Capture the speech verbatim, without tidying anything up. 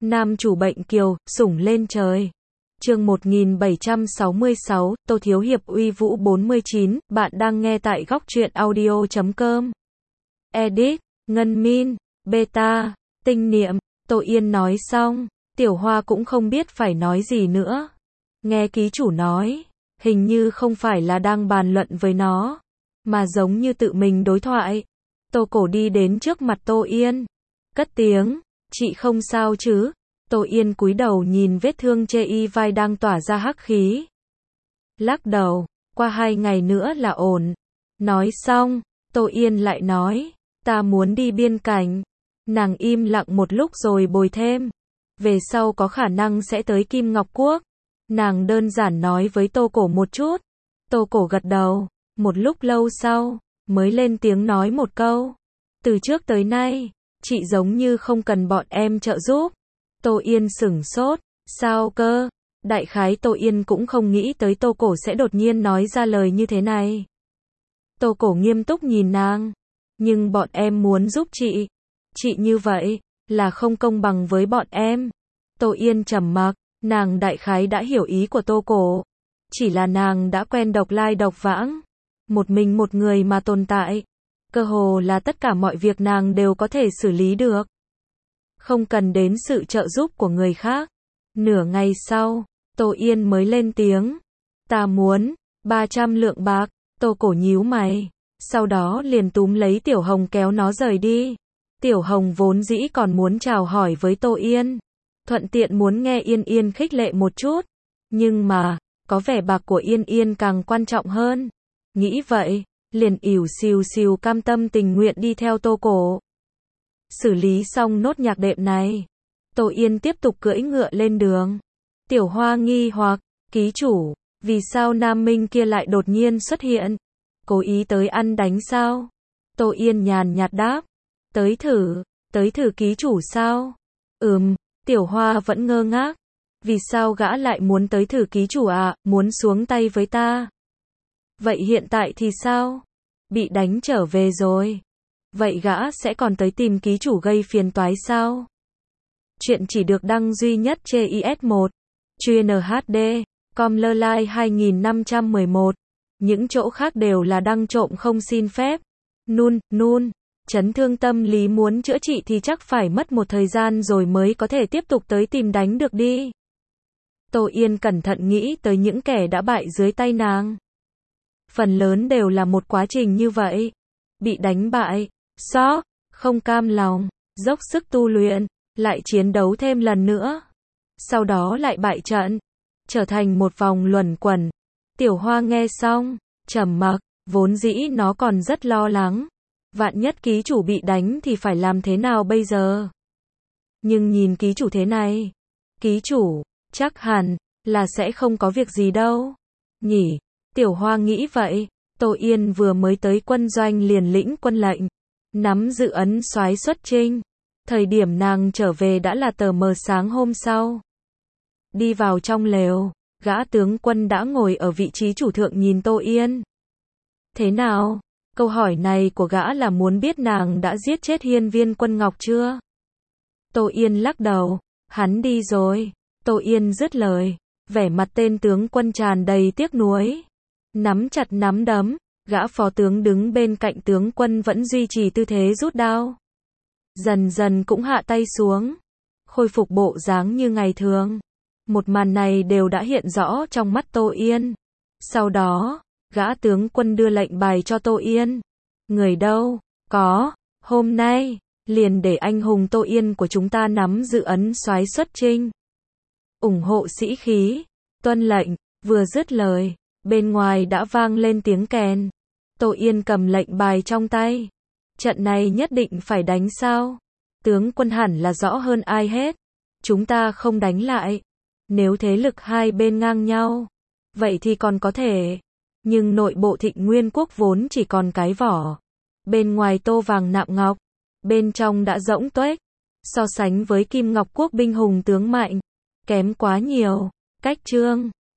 Nam chủ bệnh kiều, sủng lên trời. Chương một nghìn bảy trăm sáu mươi sáu, Tô Thiếu Hiệp uy vũ bốn mươi chín, bạn đang nghe tại góc truyện audio chấm com. Edit, Ngân Min, Beta, Tinh Niệm, Tô Yên nói xong, Tiểu Hoa cũng không biết phải nói gì nữa. Nghe ký chủ nói, hình như không phải là đang bàn luận với nó, mà giống như tự mình đối thoại. Tô Cổ đi đến trước mặt Tô Yên, cất tiếng, chị không sao chứ? Tô Yên cúi đầu nhìn vết thương chê y vai đang tỏa ra hắc khí. Lắc đầu, qua hai ngày nữa là ổn. Nói xong, Tô Yên lại nói, ta muốn đi biên cảnh. Nàng im lặng một lúc rồi bồi thêm, về sau có khả năng sẽ tới Kim Ngọc Quốc. Nàng đơn giản nói với Tô Cổ một chút. Tô Cổ gật đầu, một lúc lâu sau, mới lên tiếng nói một câu. Từ trước tới nay, chị giống như không cần bọn em trợ giúp. Tô Yên sửng sốt, sao cơ? Đại khái Tô Yên cũng không nghĩ tới Tô Cổ sẽ đột nhiên nói ra lời như thế này. Tô Cổ nghiêm túc nhìn nàng, nhưng bọn em muốn giúp chị. Chị như vậy, là không công bằng với bọn em. Tô Yên trầm mặc, nàng đại khái đã hiểu ý của Tô Cổ. Chỉ là nàng đã quen độc lai độc vãng, một mình một người mà tồn tại. Cơ hồ là tất cả mọi việc nàng đều có thể xử lý được, không cần đến sự trợ giúp của người khác. Nửa ngày sau, Tô Yên mới lên tiếng. Ta muốn ba trăm lượng bạc. Tô Cổ nhíu mày, sau đó liền túm lấy Tiểu Hồng kéo nó rời đi. Tiểu Hồng vốn dĩ còn muốn chào hỏi với Tô Yên, thuận tiện muốn nghe Yên Yên khích lệ một chút, nhưng mà, có vẻ bạc của Yên Yên càng quan trọng hơn. Nghĩ vậy, liền ỉu xìu xìu cam tâm tình nguyện đi theo Tô Cổ. Xử lý xong nốt nhạc đệm này, Tô Yên tiếp tục cưỡi ngựa lên đường. Tiểu Hoa nghi hoặc, ký chủ, vì sao nam minh kia lại đột nhiên xuất hiện? Cố ý tới ăn đánh sao? Tô Yên nhàn nhạt đáp, tới thử, tới thử ký chủ sao? Ừm, Tiểu Hoa vẫn ngơ ngác. Vì sao gã lại muốn tới thử ký chủ à, muốn xuống tay với ta? Vậy hiện tại thì sao? Bị đánh trở về rồi. Vậy gã sẽ còn tới tìm ký chủ gây phiền toái sao? Chuyện chỉ được đăng duy nhất trên i ét một. Chuyên hát đê, com lơ lai hai nghìn năm trăm mười một. Những chỗ khác đều là đăng trộm không xin phép. Nun, nun. Chấn thương tâm lý muốn chữa trị thì chắc phải mất một thời gian rồi mới có thể tiếp tục tới tìm đánh được đi. Tô Yên cẩn thận nghĩ tới những kẻ đã bại dưới tay nàng. Phần lớn đều là một quá trình như vậy. Bị đánh bại, sót, không cam lòng, dốc sức tu luyện, lại chiến đấu thêm lần nữa. Sau đó lại bại trận, trở thành một vòng luẩn quẩn. Tiểu Hoa nghe xong, trầm mặc, vốn dĩ nó còn rất lo lắng. Vạn nhất ký chủ bị đánh thì phải làm thế nào bây giờ? Nhưng nhìn ký chủ thế này, ký chủ, chắc hẳn là sẽ không có việc gì đâu. Nhỉ? Tiểu Hoa nghĩ vậy. Tô Yên vừa mới tới quân doanh liền lĩnh quân lệnh, nắm giữ ấn soái xuất chinh. Thời điểm nàng trở về đã là tờ mờ sáng hôm sau. Đi vào trong lều, gã tướng quân đã ngồi ở vị trí chủ thượng nhìn Tô Yên. Thế nào? Câu hỏi này của gã là muốn biết nàng đã giết chết Hiên Viên Quân Ngọc chưa? Tô Yên lắc đầu, hắn đi rồi. Tô Yên dứt lời, vẻ mặt tên tướng quân tràn đầy tiếc nuối. Nắm chặt nắm đấm, gã phó tướng đứng bên cạnh tướng quân vẫn duy trì tư thế rút đao. Dần dần cũng hạ tay xuống, khôi phục bộ dáng như ngày thường. Một màn này đều đã hiện rõ trong mắt Tô Yên. Sau đó, gã tướng quân đưa lệnh bài cho Tô Yên. Người đâu? Có, hôm nay, liền để anh hùng Tô Yên của chúng ta nắm giữ ấn soái xuất chinh. Ủng hộ sĩ khí, tuân lệnh, vừa dứt lời, bên ngoài đã vang lên tiếng kèn. Tô Yên cầm lệnh bài trong tay. Trận này nhất định phải đánh sao? Tướng quân hẳn là rõ hơn ai hết. Chúng ta không đánh lại. Nếu thế lực hai bên ngang nhau, vậy thì còn có thể. Nhưng nội bộ Thịnh Nguyên Quốc vốn chỉ còn cái vỏ. Bên ngoài tô vàng nạm ngọc, bên trong đã rỗng tuếch. So sánh với Kim Ngọc Quốc binh hùng tướng mạnh, kém quá nhiều. Cách chương